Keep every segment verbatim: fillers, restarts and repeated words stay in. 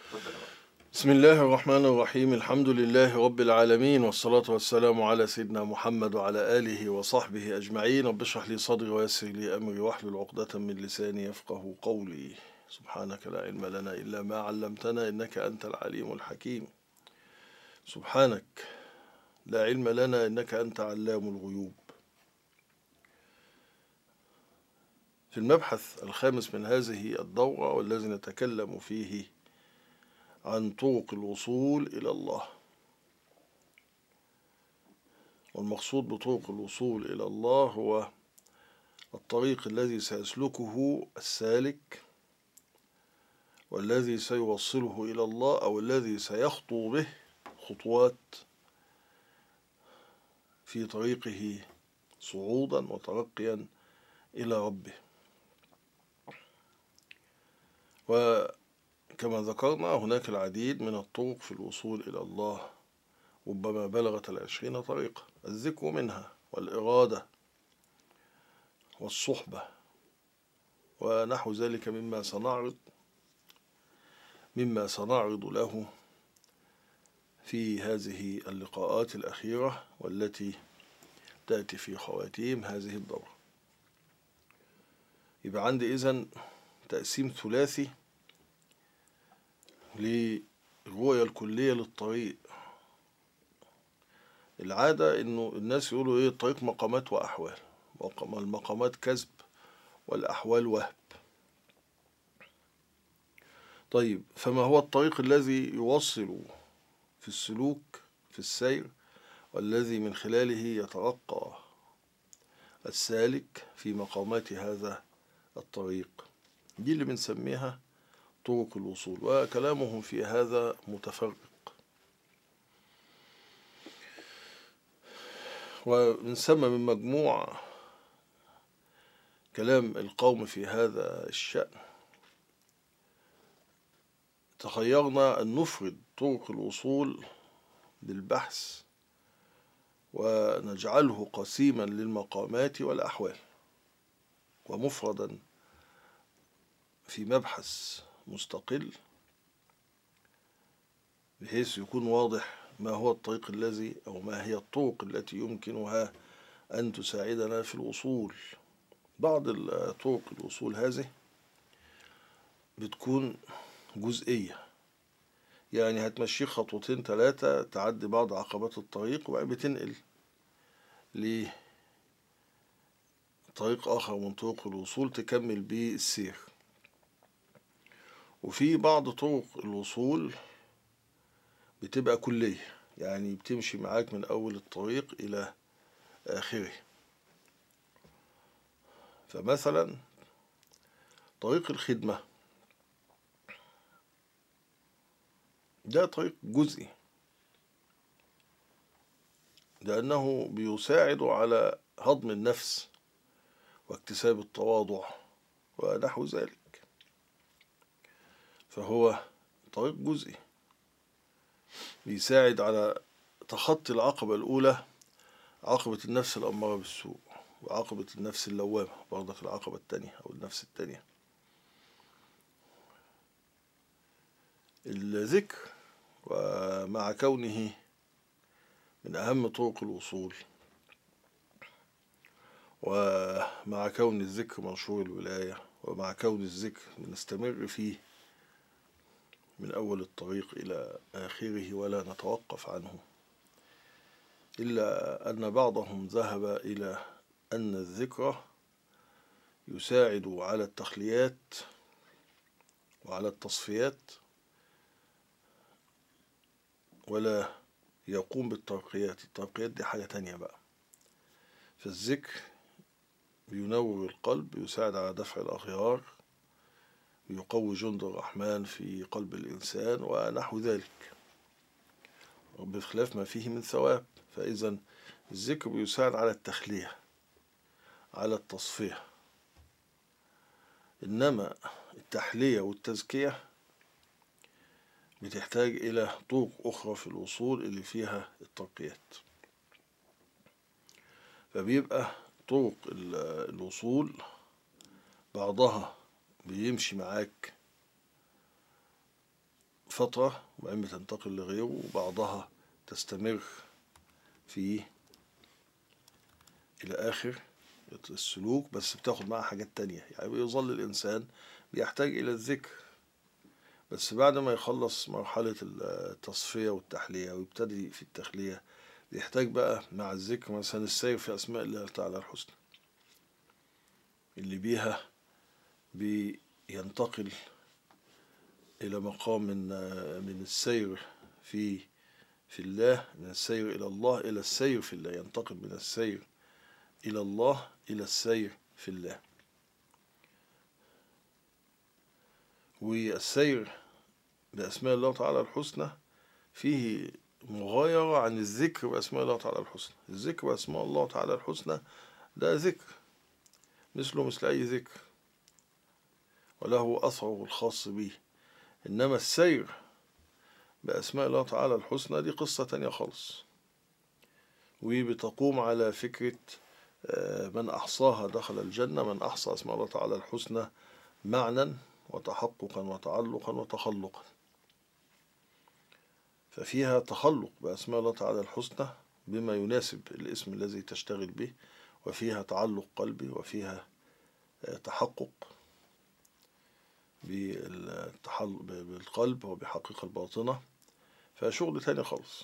بسم الله الرحمن الرحيم. الحمد لله رب العالمين، والصلاة والسلام على سيدنا محمد وعلى آله وصحبه أجمعين. رب اشرح لي صدري ويسر لي أمري واحلل عقدة من لساني يفقه قولي. سبحانك لا علم لنا إلا ما علمتنا إنك أنت العليم الحكيم. سبحانك لا علم لنا إنك أنت علام الغيوب. في المبحث الخامس من هذه الدورة، والذي نتكلم فيه عن طرق الوصول إلى الله. والمقصود بطرق الوصول إلى الله هو الطريق الذي سيسلكه السالك، والذي سيوصله إلى الله، أو الذي سيخطو به خطوات في طريقه صعودا وترقيا إلى ربه. وكما ذكرنا هناك العديد من الطرق في الوصول إلى الله، ربما بلغت العشرين طريقة، الذكر منها والإرادة والصحبة ونحو ذلك مما سنعرض مما سنعرض له في هذه اللقاءات الأخيرة، والتي تأتي في خواتيم هذه الدورة. يبقى عندي إذن تقسيم ثلاثي للرؤية الكلية للطريق. العادة إنه الناس يقولوا إيه، الطريق مقامات وأحوال، المقامات كذب والأحوال وهب. طيب، فما هو الطريق الذي يوصل في السلوك في السير، والذي من خلاله يترقى السالك في مقامات هذا الطريق؟ دي اللي بنسميها طرق الوصول، وكلامهم في هذا متفرق. ونسمى من مجموع كلام القوم في هذا الشأن، تخيرنا أن نفرد طرق الوصول بالبحث ونجعله قسيما للمقامات والأحوال، ومفردا في مبحث مستقل، بحيث يكون واضح ما هو الطريق الذي أو ما هي الطرق التي يمكنها أن تساعدنا في الوصول. بعض طرق الوصول هذه بتكون جزئية، يعني هتمشي خطوتين ثلاثة تعدي بعض عقبات الطريق، وبعدين بتنقل لطريق آخر من طرق الوصول تكمل بيه السير. وفي بعض طرق الوصول بتبقى كلية، يعني بتمشي معاك من أول الطريق إلى آخره. فمثلا طريق الخدمة ده طريق جزئي، لأنه بيساعد على هضم النفس واكتساب التواضع ونحو ذلك، فهو طريق جزئي بيساعد على تخطي العقبة الأولى، عقبة النفس الأمارة بالسوء، وعقبة النفس اللوامة برضك العقبة التانية أو النفس التانية. الذكر، ومع كونه من أهم طرق الوصول، ومع كون الذكر منشور الولاية، ومع كون الذكر بنستمر فيه من أول الطريق إلى آخره ولا نتوقف عنه، إلا أن بعضهم ذهب إلى أن الذكر يساعد على التخليات وعلى التصفيات، ولا يقوم بالترقيات. الترقيات دي حاجة تانية بقى. فالذكر بينور القلب، يساعد على دفع الأغيار، يقوي جند الرحمن في قلب الإنسان ونحو ذلك، بخلاف ما فيه من ثواب. فإذا الذكر بيساعد على التخلية، على التصفية. إنما التحلية والتزكية بتحتاج إلى طرق أخرى في الوصول اللي فيها الترقيات. فبيبقى طرق الوصول بعضها بيمشي معاك فترة وبعدين بتنتقل لغيره، وبعضها تستمر فيه إلى آخر السلوك، بس بتاخد معها حاجات تانية. يعني بيظل الإنسان بيحتاج إلى الذكر، بس بعد ما يخلص مرحلة التصفية والتحلية ويبتدي في التخلية، بيحتاج بقى مع الذكر مثلا السير في أسماء الله تعالى الحسنى، اللي بيها بينتقل إلى مقام من من السير في في الله، من السير إلى الله إلى السير في الله، ينتقل من السير إلى الله إلى السير في الله. والسير بأسماء الله تعالى الحسنى فيه مغايرة عن الذكر بأسماء الله تعالى الحسنى. الذكر بأسماء الله تعالى الحسنى ده ذكر مثله مثل أي ذكر، وله أثره الخاص به. إنما السير بأسماء الله تعالى الحسنى دي قصة تانية خالص، وبتقوم على فكرة من أحصاها دخل الجنة، من أحصى أسماء الله تعالى الحسنى معنى وتحققا وتعلقا وتخلقا. ففيها تخلق بأسماء الله تعالى الحسنى بما يناسب الاسم الذي تشتغل به، وفيها تعلق قلبي، وفيها تحقق بالقلب وبحقيقة الباطنة. فشغل تاني خالص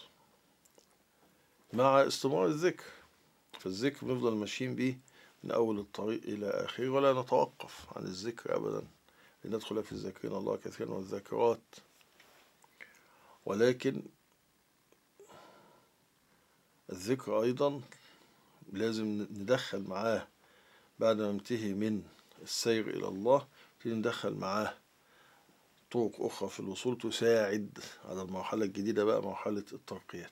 مع استمرار الذكر. فالذكر بنفضل ماشيين بيه من أول الطريق إلى آخره، ولا نتوقف عن الذكر أبدا، لندخل في الذاكرين الله كثيرا والذاكرات. ولكن الذكر أيضا لازم ندخل معاه بعد ما ننتهي من السير إلى الله، ندخل معاه طرق أخرى في الوصول تساعد على المرحلة الجديدة بقى، مرحلة الترقيات.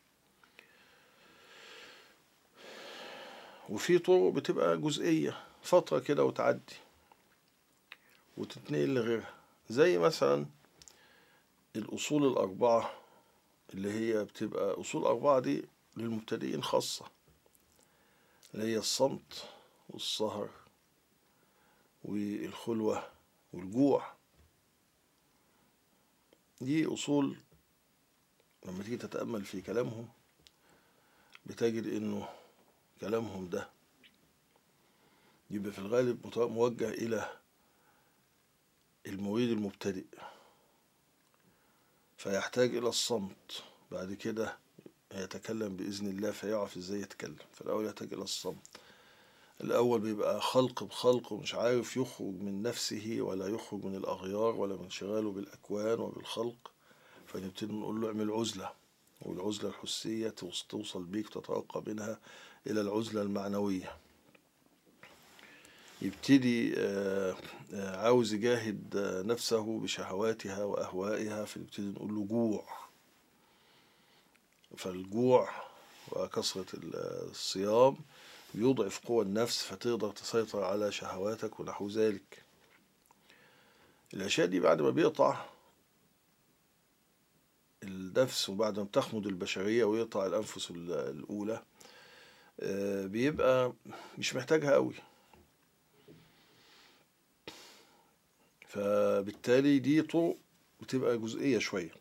وفي طرق بتبقى جزئية فترة كده وتعدي وتتنقل لغيرها، زي مثلا الأصول الأربعة اللي هي بتبقى أصول أربعة دي للمبتدئين خاصة، اللي هي الصمت والسهر والخلوة والجوع. دي أصول لما تيجي تتأمل في كلامهم بتجد إنه كلامهم ده يبقى في الغالب موجه إلى المريد المبتدئ، فيحتاج إلى الصمت. بعد كده يتكلم بإذن الله فيعرف إزاي يتكلم. فالأول يحتاج إلى الصمت. الأول بيبقى خلق بخلق ومش عارف يخرج من نفسه ولا يخرج من الأغيار ولا من انشغاله بالأكوان وبالخلق، فنبتدي نقول له اعمل عزلة، والعزلة الحسية توصل بيك تترقى منها إلى العزلة المعنوية. يبتدي عاوز يجاهد نفسه بشهواتها وأهوائها، فنبتدي نقول له جوع. فالجوع وكثرة الصيام بيضعف قوى النفس، فتقدر تسيطر على شهواتك ونحو ذلك. الأشياء دي بعد ما بيقطع النفس وبعد ما بتخمد البشرية ويقطع الأنفس الأولى، بيبقى مش محتاجها قوي. فبالتالي دي طرق بتبقى جزئية شوية،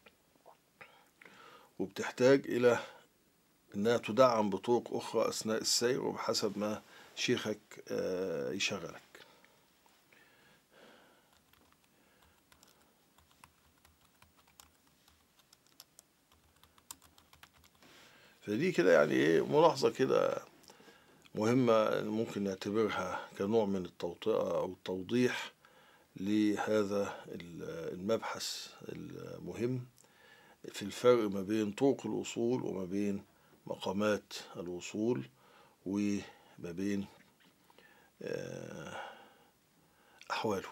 وبتحتاج إلى إنها تدعم بطرق أخرى أثناء السير وبحسب ما شيخك يشغلك. فدي كده يعني إيه ملاحظة كده مهمة، ممكن نعتبرها كنوع من التوطئة أو التوضيح لهذا المبحث المهم في الفرق ما بين طرق الوصول وما بين مقامات الوصول وما بين أحواله.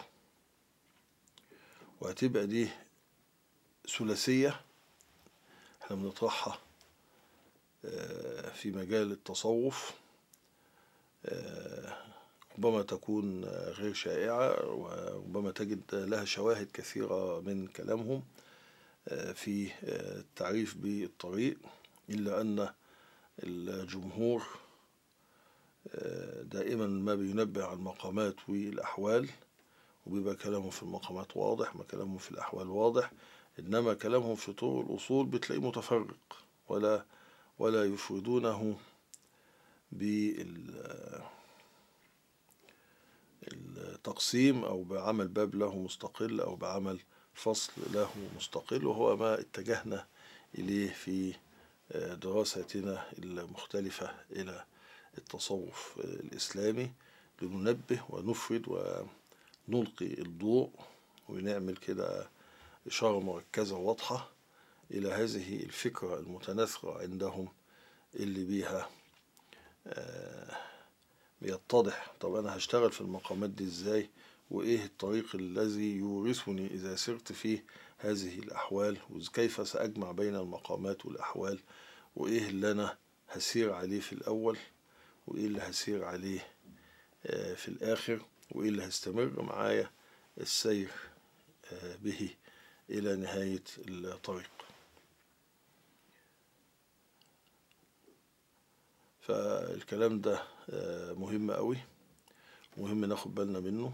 وهتبقى دي ثلاثية احنا بنطرحها في مجال التصوف، ربما تكون غير شائعة وربما تجد لها شواهد كثيرة من كلامهم في التعريف بالطريق، إلا أن الجمهور دائما ما بينبه على المقامات والأحوال، وبيبقى كلامه في المقامات واضح، ما كلامه في الأحوال واضح. إنما كلامهم في طرق الأصول بتلاقيه متفرق، ولا ولا يفردونه بالتقسيم أو بعمل باب له مستقل أو بعمل فصل له مستقل، وهو ما اتجهنا إليه في دراستنا المختلفة إلى التصوف الإسلامي، لننبه ونفرد ونلقي الضوء ونعمل كده إشارة مركزة واضحة إلى هذه الفكرة المتناثرة عندهم، اللي بيها بيتضح طب أنا هشتغل في المقامات دي إزاي، وإيه الطريق الذي يورثني إذا سرت في هذه الأحوال، وكيف سأجمع بين المقامات والأحوال، وإيه اللي أنا هسير عليه في الأول، وإيه اللي هسير عليه في الآخر، وإيه اللي هستمر معايا السير به إلى نهاية الطريق. فالكلام ده مهم قوي، مهم ناخد بالنا منه.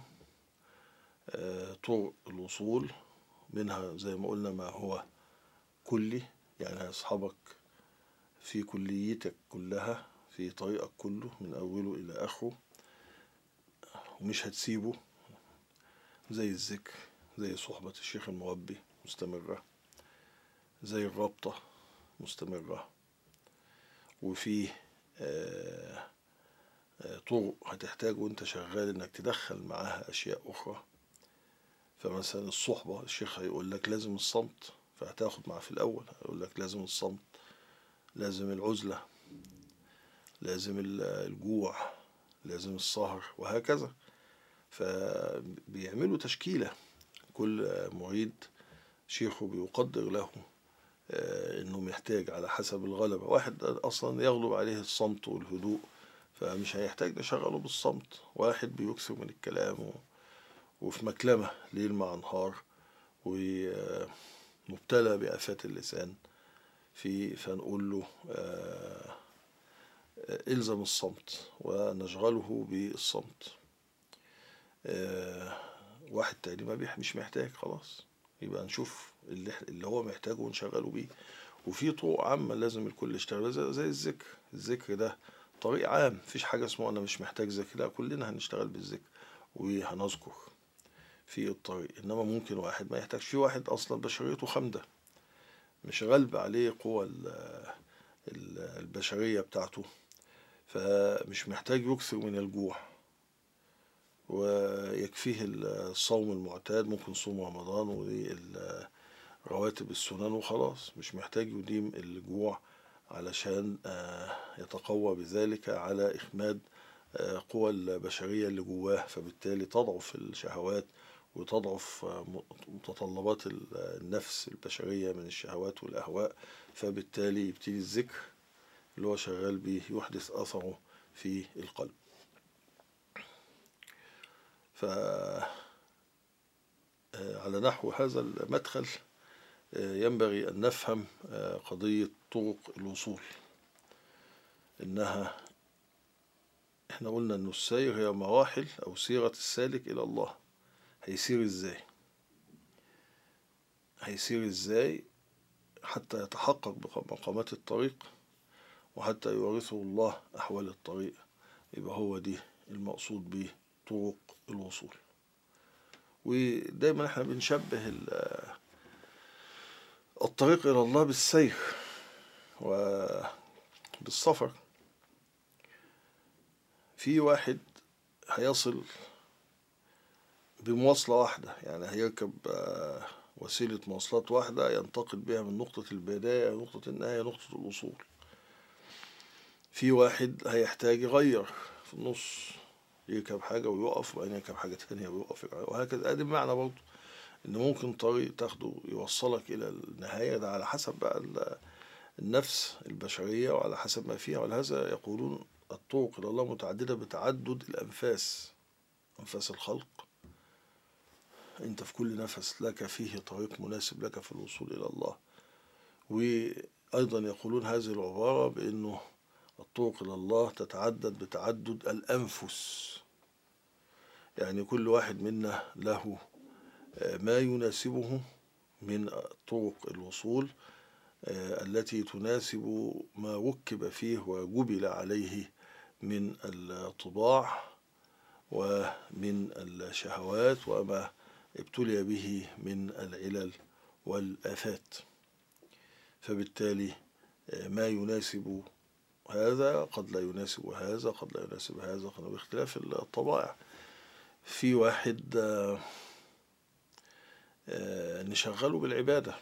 طرق الوصول منها زي ما قلنا ما هو كلي، يعني هيصحبك في كليتك كلها، في طريقك كله من أوله إلى آخره، ومش هتسيبه، زي الذكر، زي صحبة الشيخ المربي مستمرة، زي الرابطة مستمرة، وفي آه آه طرق هتحتاج وانت شغال انك تدخل معاها اشياء اخرى. فمثلا الصحبة، الشيخ هيقول لك لازم الصمت، فهتاخد معاه في الاول هيقول لك لازم الصمت، لازم العزلة، لازم الجوع، لازم السهر، وهكذا. فبيعملوا تشكيلة، كل مريد شيخه بيقدر له انه محتاج على حسب الغلبة. واحد اصلا يغلب عليه الصمت والهدوء، فمش هيحتاج نشغله بالصمت. واحد بيكثر من الكلام وفي مكلمة ليل مع نهار ومبتلى بآفات اللسان، في فنقول له إلزم الصمت ونشغله بالصمت. واحد تاني ما مش محتاج، خلاص يبقى نشوف اللي, اللي هو محتاجه ونشغله بيه. وفي طرق عامة لازم الكل يشتغل، زي, زي الذكر. الذكر ده طريق عام، مفيش حاجة اسمه أنا مش محتاج ذكر، لا كلنا هنشتغل بالذكر وهنذكر في الطريق. إنما ممكن واحد ما يحتاجش، في واحد أصلا بشريته خامدة، مش غالب عليه قوة البشرية بتاعته، فمش محتاج يكثر من الجوع، ويكفيه الصوم المعتاد، ممكن صوم رمضان والرواتب السنن وخلاص، مش محتاج يديم الجوع علشان يتقوى بذلك على إخماد قوى البشرية اللي جواه، فبالتالي تضعف الشهوات وتضعف متطلبات النفس البشرية من الشهوات والأهواء، فبالتالي يبتدي الذكر اللي هو شغال به يحدث أثره في القلب. فعلى نحو هذا المدخل ينبغي أن نفهم قضية طرق الوصول، إنها إحنا قلنا إنه السير هي مراحل أو سيرة السالك إلى الله. هيسير إزاي؟ هيسير إزاي حتى يتحقق بمقامات الطريق وحتى يورثه الله أحوال الطريق؟ يبقى هو دي المقصود به طرق الوصول. ودايما احنا بنشبه الطريق إلى الله بالسير وبالسفر. في واحد هيصل بمواصلة واحدة، يعني هيركب وسيلة مواصلات واحدة ينتقل بها من نقطة البداية إلى نقطة النهاية، نقطة الوصول. في واحد هيحتاج يغير في النص، يركب حاجة ويقف وبعدين يركب حاجة تانية ويقف، وهكذا. ادي معنى برضه ان ممكن طريق تاخده يوصلك الى النهاية، ده على حسب بقى النفس البشرية وعلى حسب ما فيها. ولهذا يقولون الطرق الى الله متعددة بتعدد الانفاس، انفاس الخلق. انت في كل نفس لك فيه طريق مناسب لك في الوصول الى الله. وايضا يقولون هذه العبارة بانه الطرق إلى الله تتعدد بتعدد الأنفس، يعني كل واحد منا له ما يناسبه من طرق الوصول التي تناسب ما ركب فيه وجبل عليه من الطباع ومن الشهوات وما ابتلي به من العلل والآفات. فبالتالي ما يناسب هذا قد لا يناسب هذا، قد لا يناسب هذا، قد باختلاف الطبائع. في واحد نشغله بالعبادة،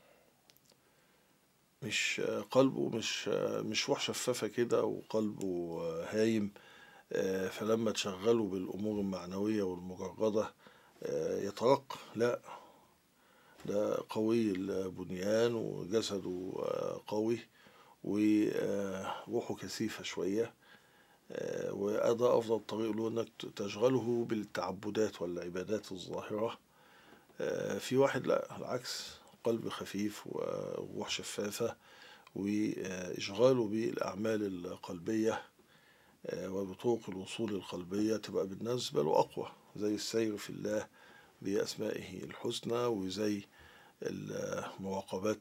مش قلبه مش مش روح شفافة كده وقلبه هايم، فلما تشغله بالأمور المعنوية والمجردة يترقى. لا، ده قوي البنيان وجسده قوي وروحه كثيفة شوية، وهذا أفضل طريق له أنك تشغله بالتعبدات والعبادات الظاهرة. في واحد لا، العكس، قلب خفيف وروح شفافة، وإشغاله بالأعمال القلبية وبطرق الوصول القلبية تبقى بالنسبة له أقوى، زي السير في الله بأسمائه الحسنى، وزي المراقبات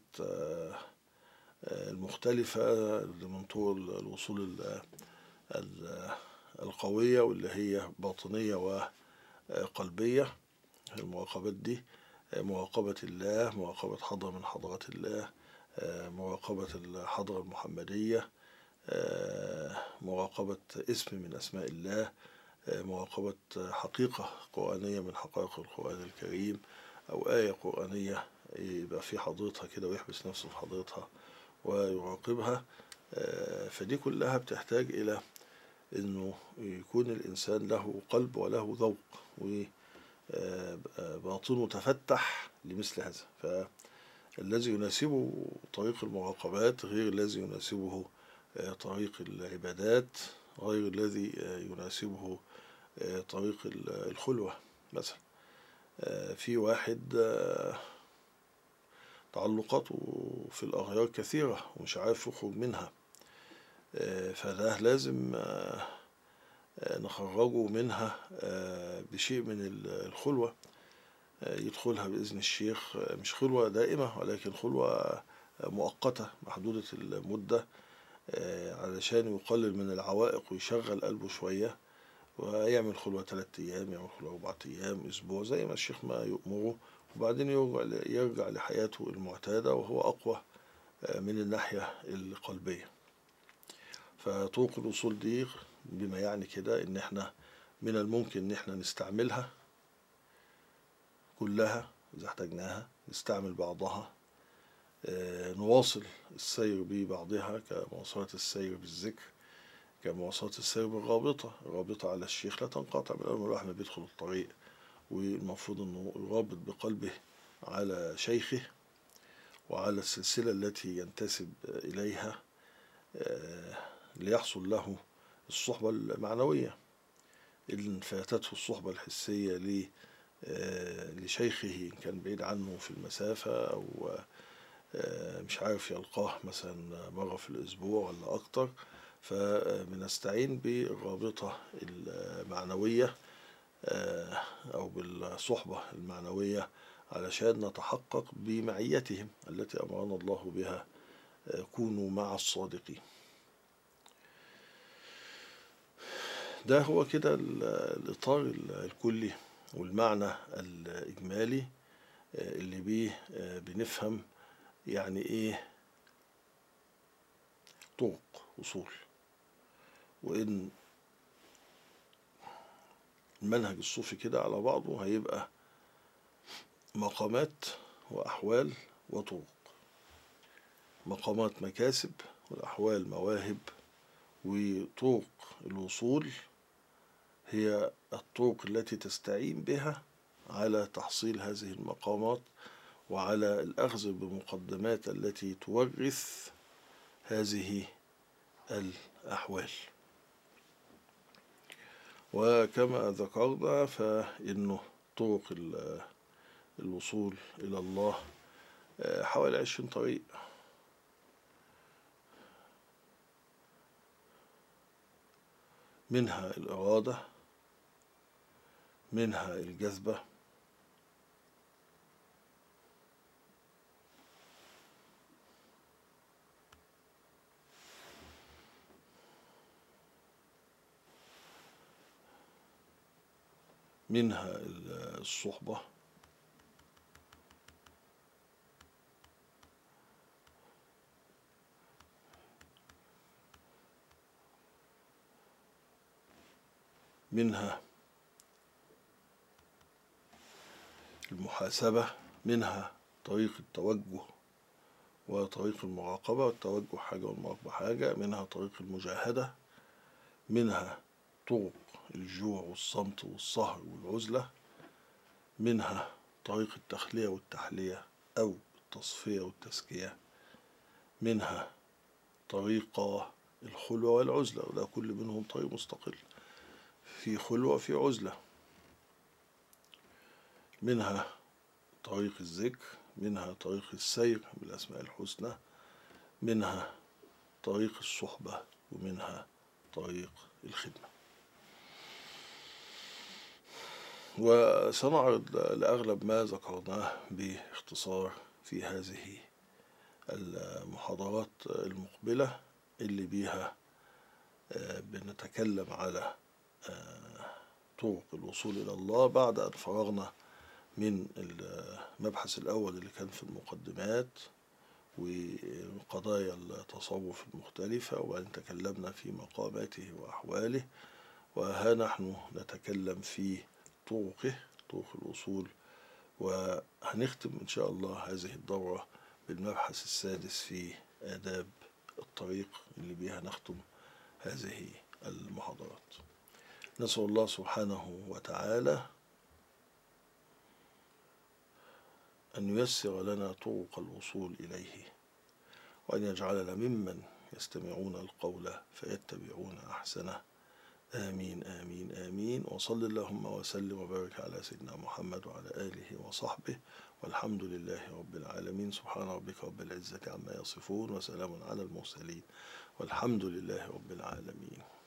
المختلفة من طرق الوصول القوية واللي هي باطنية وقلبية. المراقبات دي مراقبة الله، مراقبة حضرة من حضرات الله، مراقبة الحضرة المحمدية، مراقبة اسم من أسماء الله، مراقبة حقيقة قرآنية من حقائق القرآن الكريم، أو آية قرآنية يبقى في حضرتها كده ويحبس نفسه في حضرتها ويراقبها. فدي كلها بتحتاج إلى إنه يكون الإنسان له قلب وله ذوق وباطنه تفتح لمثل هذا. فالذي يناسبه طريق المراقبات غير الذي يناسبه طريق العبادات، غير الذي يناسبه طريق الخلوة. مثلا في واحد تعلقاته في الأغيار كثيرة ومش عارف يخرج منها، فده لازم نخرجه منها بشيء من الخلوة، يدخلها بإذن الشيخ، مش خلوة دائمة ولكن خلوة مؤقتة محدودة المدة، علشان يقلل من العوائق ويشغل قلبه شوية، ويعمل خلوة ثلاثة أيام، يعمل خلوة أربعة أيام، أسبوع، زي ما الشيخ ما يؤمره، وبعدين يرجع, يرجع لحياته المعتادة وهو أقوى من الناحية القلبية. فطرق الوصول دي بما يعني كده إن احنا من الممكن إن احنا نستعملها كلها إذا احتاجناها، نستعمل بعضها، نواصل السير ببعضها كمواصلة السير بالذكر، كمواصلة السير بالرابطة. الرابطة على الشيخ لا تنقطع من أول ما الواحد بيدخل الطريق، والمفروض أنه يرابط بقلبه على شيخه وعلى السلسلة التي ينتسب إليها ليحصل له الصحبة المعنوية. إن فاتته الصحبة الحسية لشيخه إن كان بعيد عنه في المسافة، أو مش عارف يلقاه مثلا مرة في الأسبوع ولا أكتر، فبنستعين بالرابطة المعنوية أو بالصحبة المعنوية علشان نتحقق بمعيتهم التي أمرنا الله بها، كونوا مع الصادقين. ده هو كده الإطار الكلي والمعنى الإجمالي اللي بيه بنفهم يعني إيه طرق وصول، وإن المنهج الصوفي كده على بعضه هيبقى مقامات وأحوال وطرق. مقامات مكاسب، والأحوال مواهب، وطرق الوصول هي الطرق التي تستعين بها على تحصيل هذه المقامات وعلى الأخذ بمقدمات التي تورث هذه الأحوال. وكما ذكرنا فإنه طرق الوصول إلى الله حوالي عشرين طريق، منها الإرادة، منها الجذبة، منها الصحبة، منها المحاسبة، منها طريق التوجه وطريق المراقبة، والتوجه حاجة والمراقبة حاجة، منها طريق المجاهدة، منها طرق الجوع والصمت والسهر والعزلة، منها طريق التخلية والتحلية أو التصفية والتزكية، منها طريق الخلوة والعزلة، وده كل منهم طريق مستقل، في خلوة في عزلة، منها طريق الذكر، منها طريق السير بالأسماء الحسنى، منها طريق الصحبة، ومنها طريق الخدمة. وسنعرض لأغلب ما ذكرناه باختصار في هذه المحاضرات المقبلة اللي بيها بنتكلم على طرق الوصول إلى الله بعد أن فرغنا من المبحث الأول اللي كان في المقدمات وقضايا التصوف المختلفة، وأن تكلمنا في مقاماته وأحواله، وها نحن نتكلم في طرقه، طرق الوصول. وهنختم إن شاء الله هذه الدورة بالمبحث السادس في آداب الطريق اللي بها نختم هذه المحاضرات. نسأل الله سبحانه وتعالى أن ييسر لنا طرق الوصول إليه، وأن يجعلنا ممن يستمعون القول فيتبعون أحسنه. آمين آمين آمين. وصل اللهم وسلم وبارك على سيدنا محمد وعلى آله وصحبه، والحمد لله رب العالمين. سبحان ربك رب العزة عما يصفون، وسلام على المرسلين، والحمد لله رب العالمين.